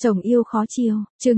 Chồng yêu khó chiều, chương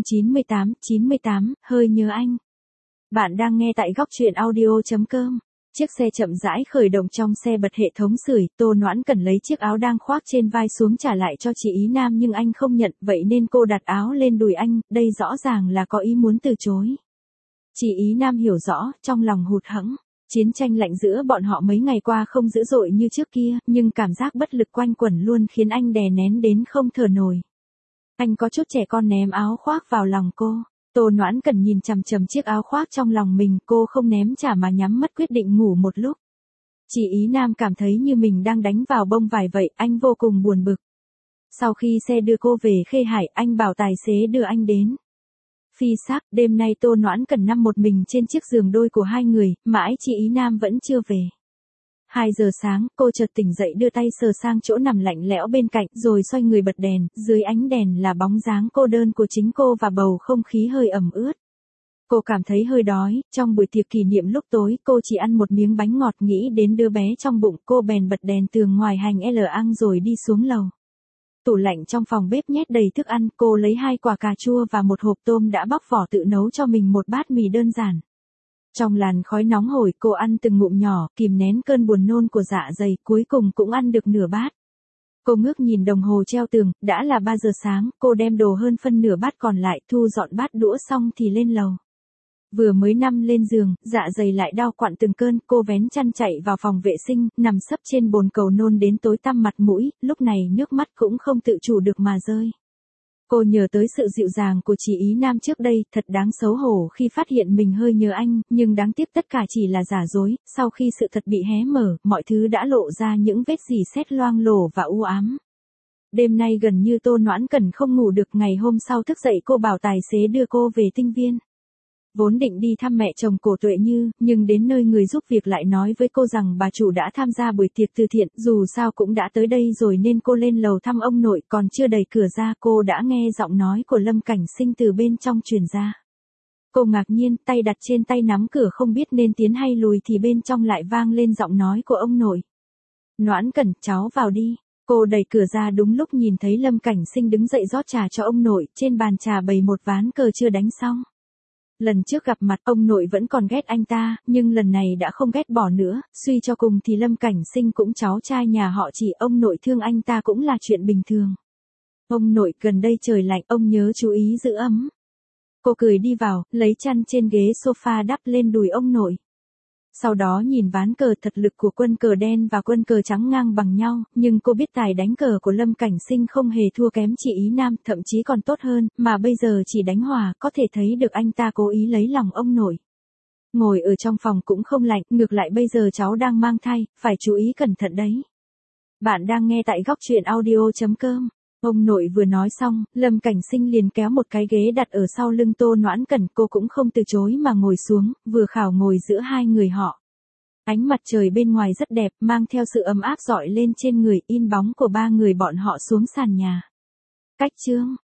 98, hơi nhớ anh. Bạn đang nghe tại góc truyện audio.com. Chiếc xe chậm rãi khởi động, trong xe bật hệ thống sưởi, Tô Noãn Cần lấy chiếc áo đang khoác trên vai xuống trả lại cho chị Ý Nam nhưng anh không nhận, vậy nên cô đặt áo lên đùi anh, đây rõ ràng là có ý muốn từ chối. Chị Ý Nam hiểu rõ, trong lòng hụt hẫng. Chiến tranh lạnh giữa bọn họ mấy ngày qua không dữ dội như trước kia, nhưng cảm giác bất lực quanh quẩn luôn khiến anh đè nén đến không thở nổi. Anh có chút trẻ con ném áo khoác vào lòng cô. Tô Noãn Cần nhìn chằm chằm chiếc áo khoác trong lòng mình, cô không ném trả mà nhắm mắt quyết định ngủ một lúc. Chị Ý Nam cảm thấy như mình đang đánh vào bông vải vậy, anh vô cùng buồn bực. Sau khi xe đưa cô về Khê Hải, anh bảo tài xế đưa anh đến Phi Xác. Đêm nay Tô Noãn Cần nằm một mình trên chiếc giường đôi của hai người, mãi chị Ý Nam vẫn chưa về. 2 giờ sáng, cô chợt tỉnh dậy đưa tay sờ sang chỗ nằm lạnh lẽo bên cạnh, rồi xoay người bật đèn, dưới ánh đèn là bóng dáng cô đơn của chính cô và bầu không khí hơi ẩm ướt. Cô cảm thấy hơi đói, trong buổi tiệc kỷ niệm lúc tối, cô chỉ ăn một miếng bánh ngọt, nghĩ đến đứa bé trong bụng, cô bèn bật đèn tường ngoài hành L ăn rồi đi xuống lầu. Tủ lạnh trong phòng bếp nhét đầy thức ăn, cô lấy 2 quả cà chua và một hộp tôm đã bóc vỏ tự nấu cho mình một bát mì đơn giản. Trong làn khói nóng hổi, cô ăn từng ngụm nhỏ, kìm nén cơn buồn nôn của dạ dày, cuối cùng cũng ăn được nửa bát. Cô ngước nhìn đồng hồ treo tường, đã là 3 giờ sáng, cô đem đồ hơn phân nửa bát còn lại, thu dọn bát đũa xong thì lên lầu. Vừa mới nằm lên giường, dạ dày lại đau quặn từng cơn, cô vén chăn chạy vào phòng vệ sinh, nằm sấp trên bồn cầu nôn đến tối tăm mặt mũi, lúc này nước mắt cũng không tự chủ được mà rơi. Cô nhớ tới sự dịu dàng của chị Ý Nam trước đây, thật đáng xấu hổ khi phát hiện mình hơi nhớ anh, nhưng đáng tiếc tất cả chỉ là giả dối, sau khi sự thật bị hé mở, mọi thứ đã lộ ra những vết rỉ sét loang lổ và u ám. Đêm nay gần như Tô Noãn Cần không ngủ được, ngày hôm sau thức dậy cô bảo tài xế đưa cô về Tinh Viên. Vốn định đi thăm mẹ chồng Cổ Tuệ Như, nhưng đến nơi người giúp việc lại nói với cô rằng bà chủ đã tham gia buổi tiệc từ thiện, dù sao cũng đã tới đây rồi nên cô lên lầu thăm ông nội, còn chưa đẩy cửa ra cô đã nghe giọng nói của Lâm Cảnh Sinh từ bên trong truyền ra. Cô ngạc nhiên, tay đặt trên tay nắm cửa không biết nên tiến hay lùi thì bên trong lại vang lên giọng nói của ông nội. Noãn Cần, cháu vào đi. Cô đẩy cửa ra đúng lúc nhìn thấy Lâm Cảnh Sinh đứng dậy rót trà cho ông nội, trên bàn trà bày một ván cờ chưa đánh xong. Lần trước gặp mặt, ông nội vẫn còn ghét anh ta, nhưng lần này đã không ghét bỏ nữa, suy cho cùng thì Lâm Cảnh Sinh cũng cháu trai nhà họ Chỉ, ông nội thương anh ta cũng là chuyện bình thường. Ông nội, gần đây trời lạnh, ông nhớ chú ý giữ ấm. Cô cười đi vào, lấy chăn trên ghế sofa đắp lên đùi ông nội. Sau đó nhìn ván cờ, thật lực của quân cờ đen và quân cờ trắng ngang bằng nhau, nhưng cô biết tài đánh cờ của Lâm Cảnh Sinh không hề thua kém chị Ý Nam, thậm chí còn tốt hơn, mà bây giờ chỉ đánh hòa, có thể thấy được anh ta cố ý lấy lòng ông nội. Ngồi ở trong phòng cũng không lạnh, ngược lại bây giờ cháu đang mang thai, phải chú ý cẩn thận đấy. Bạn đang nghe tại góc truyện audio.com. Ông nội vừa nói xong, Lâm Cảnh Sinh liền kéo một cái ghế đặt ở sau lưng Tô Noãn Cần, cô cũng không từ chối mà ngồi xuống, vừa khảo ngồi giữa hai người họ. Ánh mặt trời bên ngoài rất đẹp, mang theo sự ấm áp rọi lên trên người, in bóng của 3 người bọn họ xuống sàn nhà. Cách chương